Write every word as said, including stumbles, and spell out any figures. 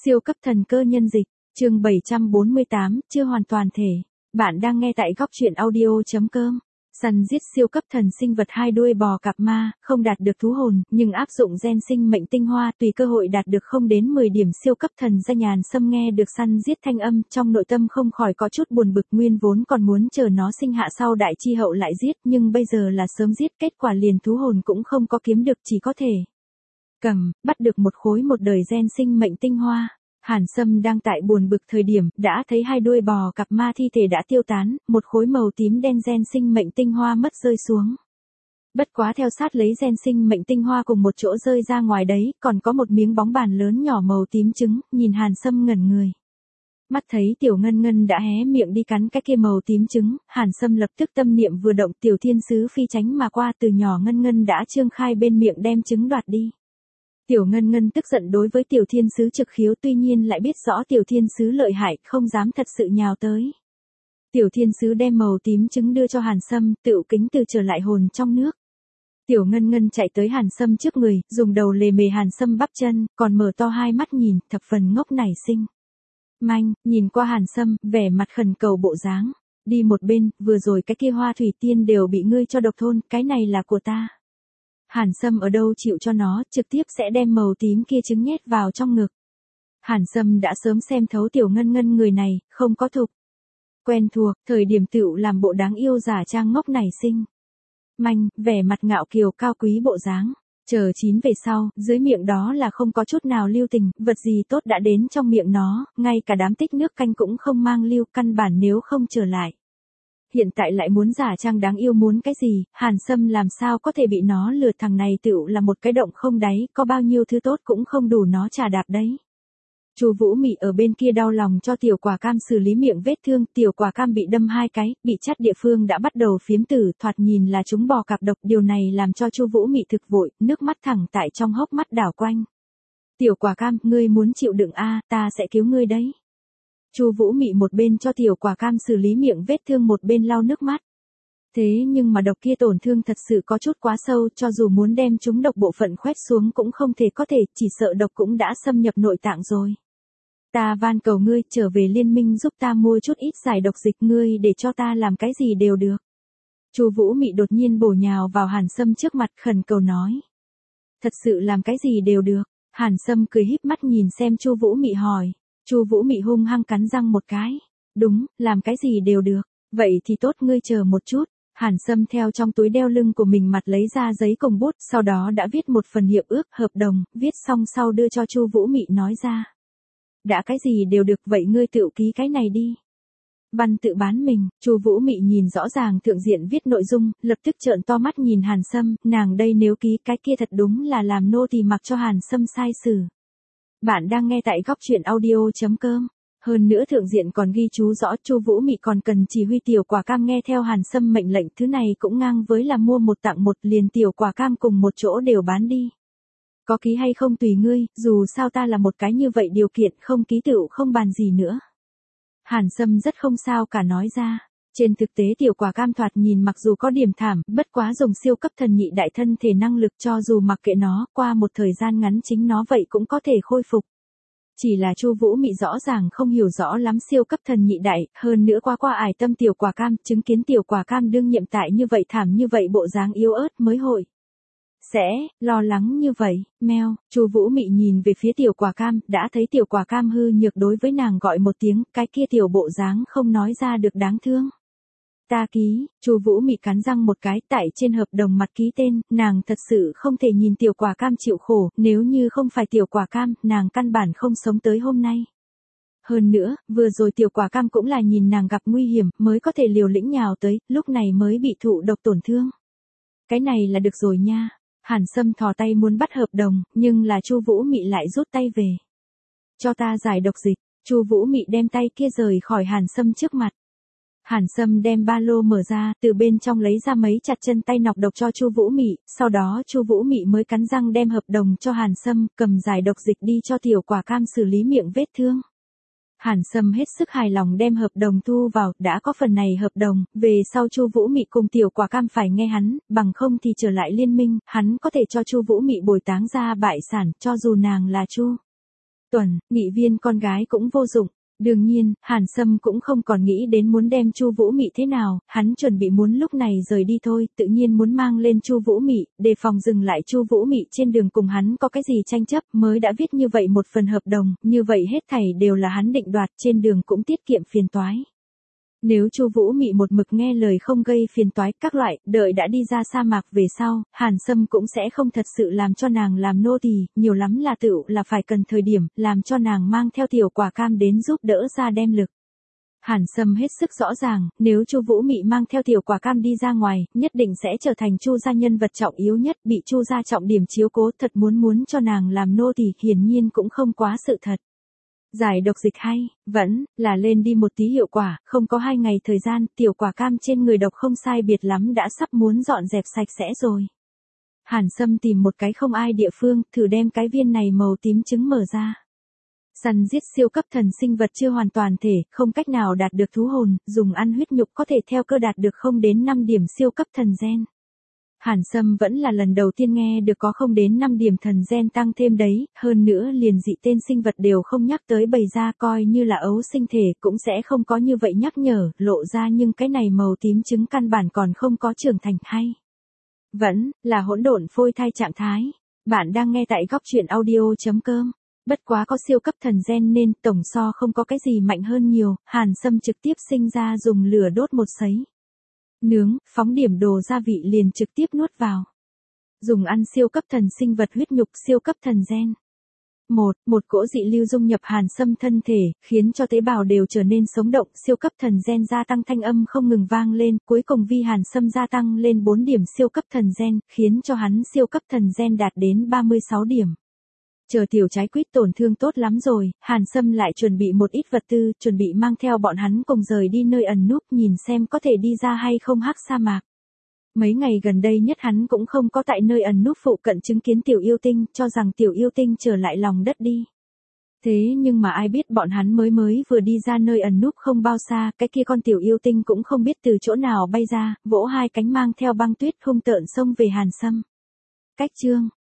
Siêu cấp thần cơ nhân dịch, chương bảy trăm bốn mươi tám, chưa hoàn toàn thể. Bạn đang nghe tại góc truyện audio.com. Săn giết siêu cấp thần sinh vật hai đuôi bò cặp ma, không đạt được thú hồn, nhưng áp dụng gen sinh mệnh tinh hoa tùy cơ hội đạt được không đến mười điểm siêu cấp thần gia nhàn sâm nghe được săn giết thanh âm, trong nội tâm không khỏi có chút buồn bực nguyên vốn còn muốn chờ nó sinh hạ sau đại chi hậu lại giết, nhưng bây giờ là sớm giết kết quả liền thú hồn cũng không có kiếm được chỉ có thể cầm, bắt được một khối một đời gen sinh mệnh tinh hoa. Hàn Sâm đang tại buồn bực thời điểm, đã thấy hai đuôi bò cặp ma thi thể đã tiêu tán, một khối màu tím đen gen sinh mệnh tinh hoa mất rơi xuống. Bất quá theo sát lấy gen sinh mệnh tinh hoa cùng một chỗ rơi ra ngoài đấy, còn có một miếng bóng bàn lớn nhỏ màu tím trứng, nhìn Hàn Sâm ngẩn người. Mắt thấy tiểu ngân ngân đã hé miệng đi cắn cái kia màu tím trứng, Hàn Sâm lập tức tâm niệm vừa động, tiểu thiên sứ phi tránh mà qua, từ nhỏ ngân ngân đã trương khai bên miệng đem trứng đoạt đi. Tiểu ngân ngân tức giận đối với tiểu thiên sứ trực khiếu, tuy nhiên lại biết rõ tiểu thiên sứ lợi hại, không dám thật sự nhào tới. Tiểu thiên sứ đem màu tím trứng đưa cho Hàn Sâm, tựu kính từ trở lại hồn trong nước. Tiểu ngân ngân chạy tới Hàn Sâm trước người, dùng đầu lề mề Hàn Sâm bắp chân, còn mở to hai mắt nhìn, thập phần ngốc nảy sinh. Manh, nhìn qua Hàn Sâm, vẻ mặt khẩn cầu bộ dáng. Đi một bên, vừa rồi cái kia hoa thủy tiên đều bị ngươi cho độc thôn, cái này là của ta. Hàn Sâm ở đâu chịu cho nó, trực tiếp sẽ đem màu tím kia trứng nhét vào trong ngực. Hàn Sâm đã sớm xem thấu tiểu ngân ngân người này, không có thục. Quen thuộc, thời điểm tựu làm bộ đáng yêu giả trang ngốc nảy sinh. Manh, vẻ mặt ngạo kiều cao quý bộ dáng. Chờ chín về sau, dưới miệng đó là không có chút nào lưu tình, vật gì tốt đã đến trong miệng nó, ngay cả đám tích nước canh cũng không mang lưu, căn bản nếu không trở lại. Hiện tại lại muốn giả trang đáng yêu muốn cái gì, Hàn Sâm làm sao có thể bị nó lừa, thằng này tựu là một cái động không đáy, có bao nhiêu thứ tốt cũng không đủ nó trà đạp đấy. Chu Vũ Mị ở bên kia đau lòng cho tiểu quả cam xử lý miệng vết thương, tiểu quả cam bị đâm hai cái, bị chắt địa phương đã bắt đầu phiếm tử, thoạt nhìn là chúng bò cạp độc, điều này làm cho Chu Vũ Mị thực vội, nước mắt thẳng tại trong hốc mắt đảo quanh. Tiểu quả cam, ngươi muốn chịu đựng a, ta sẽ cứu ngươi đấy. Chu Vũ Mị một bên cho tiểu quả cam xử lý miệng vết thương một bên lau nước mắt. Thế nhưng mà độc kia tổn thương thật sự có chút quá sâu, cho dù muốn đem chúng độc bộ phận khoét xuống cũng không thể có thể, chỉ sợ độc cũng đã xâm nhập nội tạng rồi. Ta van cầu ngươi trở về liên minh giúp ta mua chút ít giải độc dịch, ngươi để cho ta làm cái gì đều được. Chu Vũ Mị đột nhiên bổ nhào vào Hàn Sâm trước mặt khẩn cầu nói. Thật sự làm cái gì đều được. Hàn Sâm cười híp mắt nhìn xem Chu Vũ Mị hỏi. Chu Vũ Mị hung hăng cắn răng một cái. Đúng, làm cái gì đều được. Vậy thì tốt, ngươi chờ một chút. Hàn Sâm theo trong túi đeo lưng của mình mặt lấy ra giấy cùng bút, sau đó đã viết một phần hiệp ước, hợp đồng, viết xong sau đưa cho Chu Vũ Mị nói ra. Đã cái gì đều được, vậy ngươi tự ký cái này đi. Văn tự bán mình, Chu Vũ Mị nhìn rõ ràng thượng diện viết nội dung, lập tức trợn to mắt nhìn Hàn Sâm, nàng đây nếu ký cái kia thật đúng là làm nô tỳ mặc cho Hàn Sâm sai xử. Bạn đang nghe tại góc truyện audio.com. Hơn nữa thượng diện còn ghi chú rõ Chu Vũ Mị còn cần chỉ huy tiểu quả cam nghe theo Hàn Sâm mệnh lệnh, thứ này cũng ngang với là mua một tặng một, liền tiểu quả cam cùng một chỗ đều bán đi. Có ký hay không tùy ngươi, dù sao ta là một cái như vậy điều kiện, không ký tựu không bàn gì nữa. Hàn Sâm rất không sao cả nói ra. Trên thực tế tiểu quả cam thoạt nhìn mặc dù có điểm thảm, bất quá dùng siêu cấp thần nhị đại thân thể năng lực, cho dù mặc kệ nó, qua một thời gian ngắn chính nó vậy cũng có thể khôi phục. Chỉ là Chu Vũ Mị rõ ràng không hiểu rõ lắm siêu cấp thần nhị đại, hơn nữa qua qua ải tâm tiểu quả cam, chứng kiến tiểu quả cam đương nhiệm tại như vậy thảm như vậy bộ dáng yếu ớt mới hội. Sẽ, lo lắng như vậy, meo, Chu Vũ Mị nhìn về phía tiểu quả cam, đã thấy tiểu quả cam hư nhược đối với nàng gọi một tiếng, cái kia tiểu bộ dáng không nói ra được đáng thương. Ta ký, Chu Vũ Mị cắn răng một cái, tại trên hợp đồng mặt ký tên, nàng thật sự không thể nhìn tiểu quả cam chịu khổ, nếu như không phải tiểu quả cam, nàng căn bản không sống tới hôm nay. Hơn nữa, vừa rồi tiểu quả cam cũng là nhìn nàng gặp nguy hiểm, mới có thể liều lĩnh nhào tới, lúc này mới bị thụ độc tổn thương. Cái này là được rồi nha. Hàn Sâm thò tay muốn bắt hợp đồng, nhưng là Chu Vũ Mị lại rút tay về. Cho ta giải độc dịch, Chu Vũ Mị đem tay kia rời khỏi Hàn Sâm trước mặt. Hàn Sâm đem ba lô mở ra, từ bên trong lấy ra mấy chặt chân tay nọc độc cho Chu Vũ Mị, sau đó Chu Vũ Mị mới cắn răng đem hợp đồng cho Hàn Sâm, cầm giải độc dịch đi cho tiểu quả cam xử lý miệng vết thương. Hàn Sâm hết sức hài lòng đem hợp đồng thu vào, đã có phần này hợp đồng, về sau Chu Vũ Mị cùng tiểu quả cam phải nghe hắn, bằng không thì trở lại liên minh, hắn có thể cho Chu Vũ Mị bồi táng ra bại sản, cho dù nàng là Chu Tuần, nghị viên con gái cũng vô dụng. Đương nhiên, Hàn Sâm cũng không còn nghĩ đến muốn đem Chu Vũ Mị thế nào, hắn chuẩn bị muốn lúc này rời đi thôi, tự nhiên muốn mang lên Chu Vũ Mị, đề phòng dừng lại Chu Vũ Mị trên đường cùng hắn có cái gì tranh chấp, mới đã viết như vậy một phần hợp đồng, như vậy hết thảy đều là hắn định đoạt, trên đường cũng tiết kiệm phiền toái. Nếu Chu Vũ Mị một mực nghe lời không gây phiền toái các loại, đợi đã đi ra sa mạc về sau, Hàn Sâm cũng sẽ không thật sự làm cho nàng làm nô tỳ, nhiều lắm là tựu là phải cần thời điểm, làm cho nàng mang theo tiểu quả cam đến giúp đỡ ra đem lực. Hàn Sâm hết sức rõ ràng, nếu Chu Vũ Mị mang theo tiểu quả cam đi ra ngoài, nhất định sẽ trở thành Chu gia nhân vật trọng yếu nhất, bị Chu gia trọng điểm chiếu cố, thật muốn muốn cho nàng làm nô tỳ, hiển nhiên cũng không quá sự thật. Giải độc dịch hay, vẫn là lên đi một tí hiệu quả, không có hai ngày thời gian, tiểu quả cam trên người độc không sai biệt lắm đã sắp muốn dọn dẹp sạch sẽ rồi. Hàn Sâm tìm một cái không ai địa phương, thử đem cái viên này màu tím trứng mở ra. Săn giết siêu cấp thần sinh vật chưa hoàn toàn thể, không cách nào đạt được thú hồn, dùng ăn huyết nhục có thể theo cơ đạt được không đến năm điểm siêu cấp thần gen. Hàn Sâm vẫn là lần đầu tiên nghe được có không đến năm điểm thần gen tăng thêm đấy, hơn nữa liền dị tên sinh vật đều không nhắc tới bày ra, coi như là ấu sinh thể cũng sẽ không có như vậy nhắc nhở, lộ ra nhưng cái này màu tím trứng căn bản còn không có trưởng thành hay. Vẫn là hỗn độn phôi thai trạng thái. Bạn đang nghe tại góc truyện audio chấm com. Bất quá có siêu cấp thần gen nên tổng so không có cái gì mạnh hơn nhiều, Hàn Sâm trực tiếp sinh ra dùng lửa đốt một sấy. Nướng, phóng điểm đồ gia vị liền trực tiếp nuốt vào. Dùng ăn siêu cấp thần sinh vật huyết nhục siêu cấp thần gen. Một, một cỗ dị lưu dung nhập Hàn Sâm thân thể, khiến cho tế bào đều trở nên sống động, siêu cấp thần gen gia tăng thanh âm không ngừng vang lên, cuối cùng vi Hàn Sâm gia tăng lên bốn điểm siêu cấp thần gen, khiến cho hắn siêu cấp thần gen đạt đến ba mươi sáu điểm. Chờ tiểu trái quýt tổn thương tốt lắm rồi, Hàn Sâm lại chuẩn bị một ít vật tư, chuẩn bị mang theo bọn hắn cùng rời đi nơi ẩn núp nhìn xem có thể đi ra hay không hắc sa mạc. Mấy ngày gần đây nhất hắn cũng không có tại nơi ẩn núp phụ cận chứng kiến tiểu yêu tinh, cho rằng tiểu yêu tinh trở lại lòng đất đi. Thế nhưng mà ai biết bọn hắn mới mới vừa đi ra nơi ẩn núp không bao xa, cái kia con tiểu yêu tinh cũng không biết từ chỗ nào bay ra, vỗ hai cánh mang theo băng tuyết hung tợn xông về Hàn Sâm. Cách chương